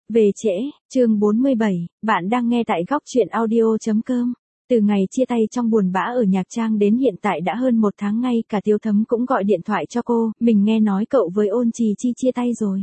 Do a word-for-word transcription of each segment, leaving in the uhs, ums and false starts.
Về trễ, chương bốn mươi bảy, bạn đang nghe tại góc truyện audio.com. Từ ngày chia tay trong buồn bã ở nhạc trang đến hiện tại đã hơn một tháng, ngay cả Tiếu Thấm cũng gọi điện thoại cho cô, mình nghe nói cậu với Ôn Trì Chi chia tay rồi.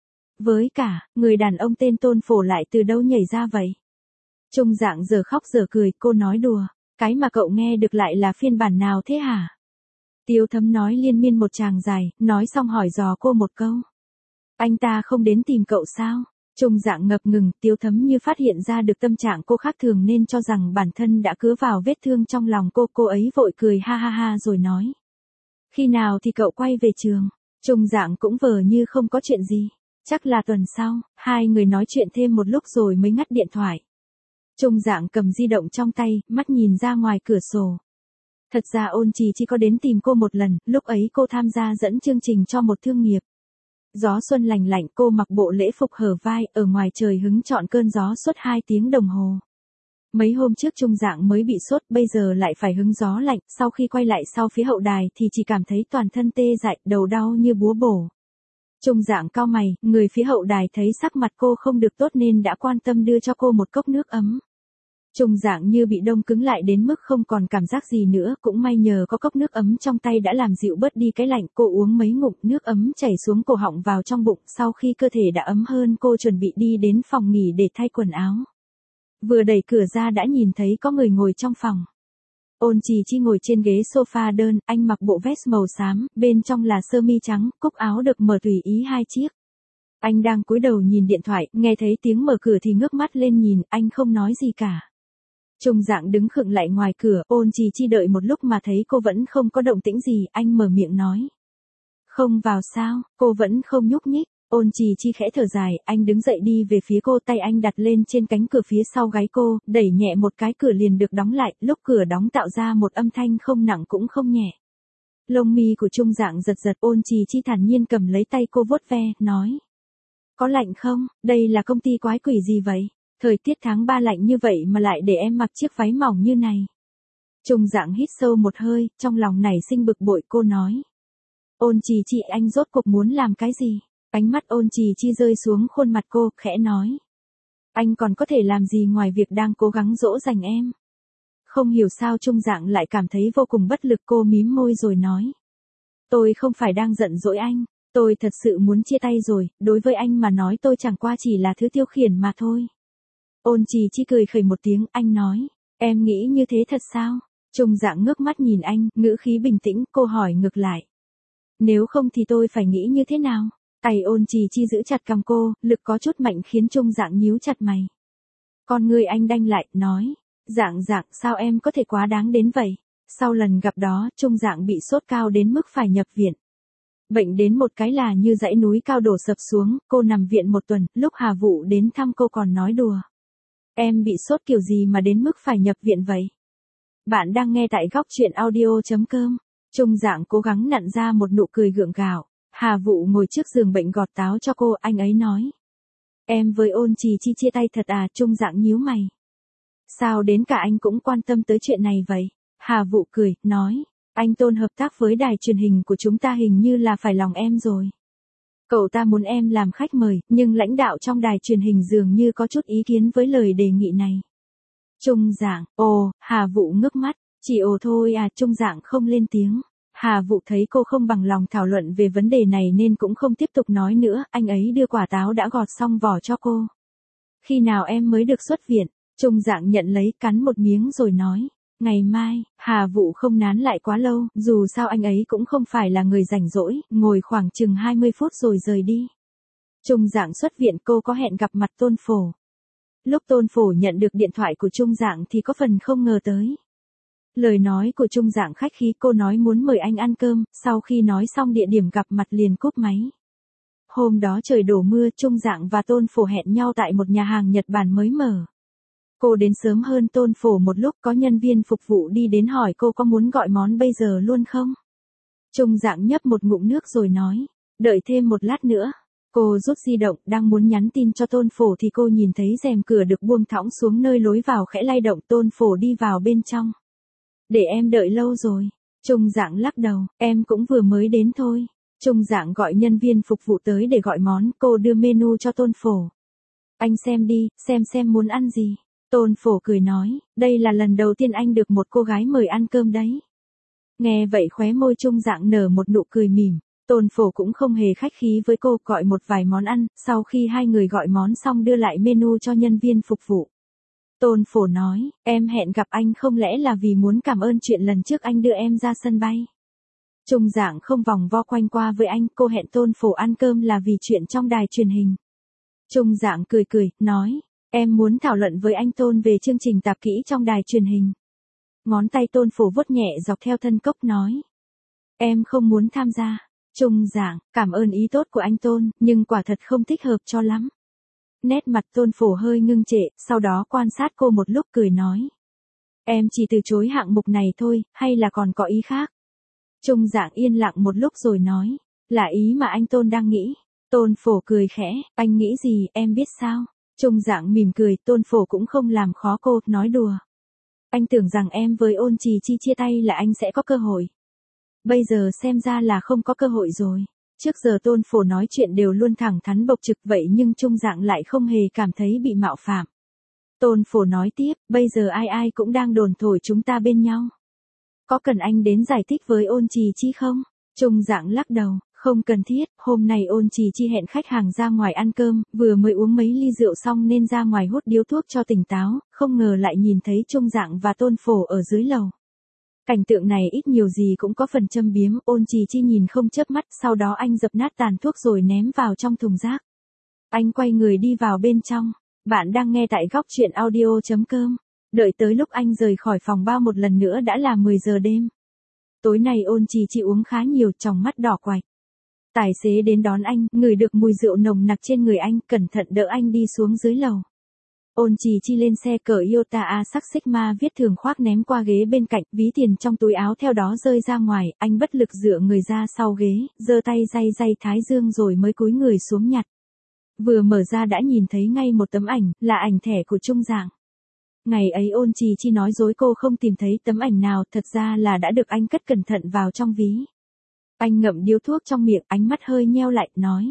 Với cả, người đàn ông tên Tôn Phổ lại từ đâu nhảy ra vậy? Trung Dạng giờ khóc giờ cười, cô nói đùa, cái mà cậu nghe được lại là phiên bản nào thế hả? Tiếu Thấm nói liên miên một tràng dài, nói xong hỏi dò cô một câu. Anh ta không đến tìm cậu sao? Trung Dạng ngập ngừng, Tiếu Thấm như phát hiện ra được tâm trạng cô khác thường nên cho rằng bản thân đã cứa vào vết thương trong lòng cô, cô ấy vội cười ha ha ha rồi nói. Khi nào thì cậu quay về trường? Trung Dạng cũng vờ như không có chuyện gì. Chắc là tuần sau, hai người nói chuyện thêm một lúc rồi mới ngắt điện thoại. Trung Dạng cầm di động trong tay, mắt nhìn ra ngoài cửa sổ. Thật ra Ôn Trì chỉ có đến tìm cô một lần, lúc ấy cô tham gia dẫn chương trình cho một thương nghiệp. Gió xuân lành lạnh, cô mặc bộ lễ phục hở vai, ở ngoài trời hứng chọn cơn gió suốt hai tiếng đồng hồ. Mấy hôm trước Trung Dạng mới bị sốt, bây giờ lại phải hứng gió lạnh, sau khi quay lại sau phía hậu đài thì chỉ cảm thấy toàn thân tê dại, đầu đau như búa bổ. Trung Dạng cau mày, người phía hậu đài thấy sắc mặt cô không được tốt nên đã quan tâm đưa cho cô một cốc nước ấm. Trung Dạng như bị đông cứng lại đến mức không còn cảm giác gì nữa, cũng may nhờ có cốc nước ấm trong tay đã làm dịu bớt đi cái lạnh, cô uống mấy ngụm, nước ấm chảy xuống cổ họng vào trong bụng, sau khi cơ thể đã ấm hơn cô chuẩn bị đi đến phòng nghỉ để thay quần áo. Vừa đẩy cửa ra đã nhìn thấy có người ngồi trong phòng. Ôn Trì Chi ngồi trên ghế sofa đơn, anh mặc bộ vest màu xám, bên trong là sơ mi trắng, cúc áo được mở tùy ý hai chiếc. Anh đang cúi đầu nhìn điện thoại, nghe thấy tiếng mở cửa thì ngước mắt lên nhìn, anh không nói gì cả. Trung Dạng đứng khựng lại ngoài cửa, Ôn Trì Chi đợi một lúc mà thấy cô vẫn không có động tĩnh gì, anh mở miệng nói. Không vào sao, cô vẫn không nhúc nhích. Ôn Trì Chi khẽ thở dài, anh đứng dậy đi về phía cô, tay anh đặt lên trên cánh cửa phía sau gáy cô, đẩy nhẹ một cái cửa liền được đóng lại, lúc cửa đóng tạo ra một âm thanh không nặng cũng không nhẹ. Lông mi của Trung Dạng giật giật, Ôn Trì Chi thản nhiên cầm lấy tay cô vuốt ve, nói. Có lạnh không, đây là công ty quái quỷ gì vậy? Thời tiết tháng ba lạnh như vậy mà lại để em mặc chiếc váy mỏng như này. Trung Dạng hít sâu một hơi, trong lòng nảy sinh bực bội, cô nói. Ôn Trì Chi, anh rốt cuộc muốn làm cái gì? Ánh mắt Ôn Trì Chi rơi xuống khuôn mặt cô, khẽ nói. Anh còn có thể làm gì ngoài việc đang cố gắng dỗ dành em? Không hiểu sao Trung Dạng lại cảm thấy vô cùng bất lực, cô mím môi rồi nói. Tôi không phải đang giận dỗi anh, tôi thật sự muốn chia tay rồi, đối với anh mà nói tôi chẳng qua chỉ là thứ tiêu khiển mà thôi. Ôn Trì Chi cười khẩy một tiếng, anh nói, em nghĩ như thế thật sao? Trung Dạng ngước mắt nhìn anh, ngữ khí bình tĩnh, cô hỏi ngược lại. Nếu không thì tôi phải nghĩ như thế nào? Tay Ôn Trì Chi giữ chặt cằm cô, lực có chút mạnh khiến Trung Dạng nhíu chặt mày. Con người anh đanh lại, nói, Dạng Dạng, sao em có thể quá đáng đến vậy? Sau lần gặp đó, Trung Dạng bị sốt cao đến mức phải nhập viện. Bệnh đến một cái là như dãy núi cao đổ sập xuống, cô nằm viện một tuần, lúc Hà Vũ đến thăm cô còn nói đùa. Em bị sốt kiểu gì mà đến mức phải nhập viện vậy? Bạn đang nghe tại góc truyện audio.com. Trung Dạng cố gắng nặn ra một nụ cười gượng gạo. Hà Vũ ngồi trước giường bệnh gọt táo cho cô, anh ấy nói. Em với Ôn Trì Chi chia tay thật à? Trung Dạng nhíu mày. Sao đến cả anh cũng quan tâm tới chuyện này vậy? Hà Vũ cười, nói. Anh Tôn hợp tác với đài truyền hình của chúng ta hình như là phải lòng em rồi. Cậu ta muốn em làm khách mời, nhưng lãnh đạo trong đài truyền hình dường như có chút ý kiến với lời đề nghị này. Trung Dạng, ồ, Hà Vũ ngước mắt, chỉ ồ thôi à? Trung Dạng không lên tiếng. Hà Vũ thấy cô không bằng lòng thảo luận về vấn đề này nên cũng không tiếp tục nói nữa, anh ấy đưa quả táo đã gọt xong vỏ cho cô. Khi nào em mới được xuất viện? Trung Dạng nhận lấy, cắn một miếng rồi nói. Ngày mai. Hà Vũ không nán lại quá lâu, dù sao anh ấy cũng không phải là người rảnh rỗi, ngồi khoảng chừng hai mươi phút rồi rời đi. Trung Dạng xuất viện, cô có hẹn gặp mặt Tôn Phổ. Lúc Tôn Phổ nhận được điện thoại của Trung Dạng thì có phần không ngờ tới. Lời nói của Trung Dạng khách khí, cô nói muốn mời anh ăn cơm, sau khi nói xong địa điểm gặp mặt liền cúp máy. Hôm đó trời đổ mưa, Trung Dạng và Tôn Phổ hẹn nhau tại một nhà hàng Nhật Bản mới mở. Cô đến sớm hơn Tôn Phổ một lúc, có nhân viên phục vụ đi đến hỏi cô có muốn gọi món bây giờ luôn không? Trung Dạng nhấp một ngụm nước rồi nói, đợi thêm một lát nữa. Cô rút di động, đang muốn nhắn tin cho Tôn Phổ thì cô nhìn thấy rèm cửa được buông thõng xuống, nơi lối vào khẽ lay động, Tôn Phổ đi vào bên trong. Để em đợi lâu rồi. Trung Dạng lắc đầu, em cũng vừa mới đến thôi. Trung Dạng gọi nhân viên phục vụ tới để gọi món, cô đưa menu cho Tôn Phổ. Anh xem đi, xem xem muốn ăn gì. Tôn Phổ cười nói, đây là lần đầu tiên anh được một cô gái mời ăn cơm đấy. Nghe vậy khóe môi Trung Dạng nở một nụ cười mỉm. Tôn Phổ cũng không hề khách khí với cô, gọi một vài món ăn, sau khi hai người gọi món xong đưa lại menu cho nhân viên phục vụ. Tôn Phổ nói, em hẹn gặp anh không lẽ là vì muốn cảm ơn chuyện lần trước anh đưa em ra sân bay. Trung Dạng không vòng vo quanh qua với anh, cô hẹn Tôn Phổ ăn cơm là vì chuyện trong đài truyền hình. Trung Dạng cười cười, nói, em muốn thảo luận với anh Tôn về chương trình tạp kỹ trong đài truyền hình. Ngón tay Tôn Phổ vuốt nhẹ dọc theo thân cốc nói, em không muốn tham gia. Trung Dạng, cảm ơn ý tốt của anh Tôn, nhưng quả thật không thích hợp cho lắm. Nét mặt Tôn Phổ hơi ngưng trệ, sau đó quan sát cô một lúc cười nói. Em chỉ từ chối hạng mục này thôi, hay là còn có ý khác? Trung Dạng yên lặng một lúc rồi nói, là ý mà anh Tôn đang nghĩ. Tôn Phổ cười khẽ, anh nghĩ gì, em biết sao? Trung Dạng mỉm cười, Tôn Phổ cũng không làm khó cô, nói đùa. Anh tưởng rằng em với Ôn Trì Chi chia tay là anh sẽ có cơ hội. Bây giờ xem ra là không có cơ hội rồi. Trước giờ Tôn Phổ nói chuyện đều luôn thẳng thắn bộc trực vậy nhưng Trung Dạng lại không hề cảm thấy bị mạo phạm. Tôn Phổ nói tiếp, bây giờ ai ai cũng đang đồn thổi chúng ta bên nhau. Có cần anh đến giải thích với Ôn Trì Chi không? Trung Dạng lắc đầu, không cần thiết, hôm nay Ôn Trì Chi hẹn khách hàng ra ngoài ăn cơm, vừa mới uống mấy ly rượu xong nên ra ngoài hút điếu thuốc cho tỉnh táo, không ngờ lại nhìn thấy Trung Dạng và Tôn Phổ ở dưới lầu. Cảnh tượng này ít nhiều gì cũng có phần châm biếm, Ôn Trì Chi nhìn không chớp mắt, sau đó anh dập nát tàn thuốc rồi ném vào trong thùng rác. Anh quay người đi vào bên trong. Bạn đang nghe tại góc truyện audio chấm com. Đợi tới lúc anh rời khỏi phòng bao một lần nữa đã là mười giờ đêm. Tối nay Ôn Trì Chi uống khá nhiều, tròng mắt đỏ quạch. Tài xế đến đón anh, ngửi được mùi rượu nồng nặc trên người anh, cẩn thận đỡ anh đi xuống dưới lầu. Ôn Trì Chi lên xe cờ Iota A sắc Sigma viết thường khoác ném qua ghế bên cạnh, ví tiền trong túi áo theo đó rơi ra ngoài, anh bất lực dựa người ra sau ghế, giơ tay day day thái dương rồi mới cúi người xuống nhặt. Vừa mở ra đã nhìn thấy ngay một tấm ảnh, là ảnh thẻ của Trung Dạng. Ngày ấy Ôn Trì Chi nói dối cô không tìm thấy tấm ảnh nào, thật ra là đã được anh cất cẩn thận vào trong ví. Anh ngậm điếu thuốc trong miệng, ánh mắt hơi nheo lại, nói.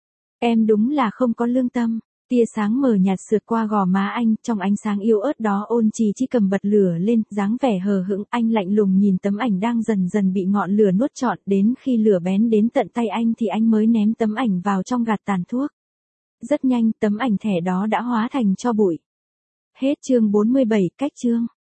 Em đúng là không có lương tâm. Tia sáng mờ nhạt sượt qua gò má anh, trong ánh sáng yếu ớt đó Ôn Trì Chi cầm bật lửa lên, dáng vẻ hờ hững, anh lạnh lùng nhìn tấm ảnh đang dần dần bị ngọn lửa nuốt trọn, đến khi lửa bén đến tận tay anh thì anh mới ném tấm ảnh vào trong gạt tàn thuốc. Rất nhanh, tấm ảnh thẻ đó đã hóa thành tro bụi. Hết chương bốn mươi bảy, cách chương.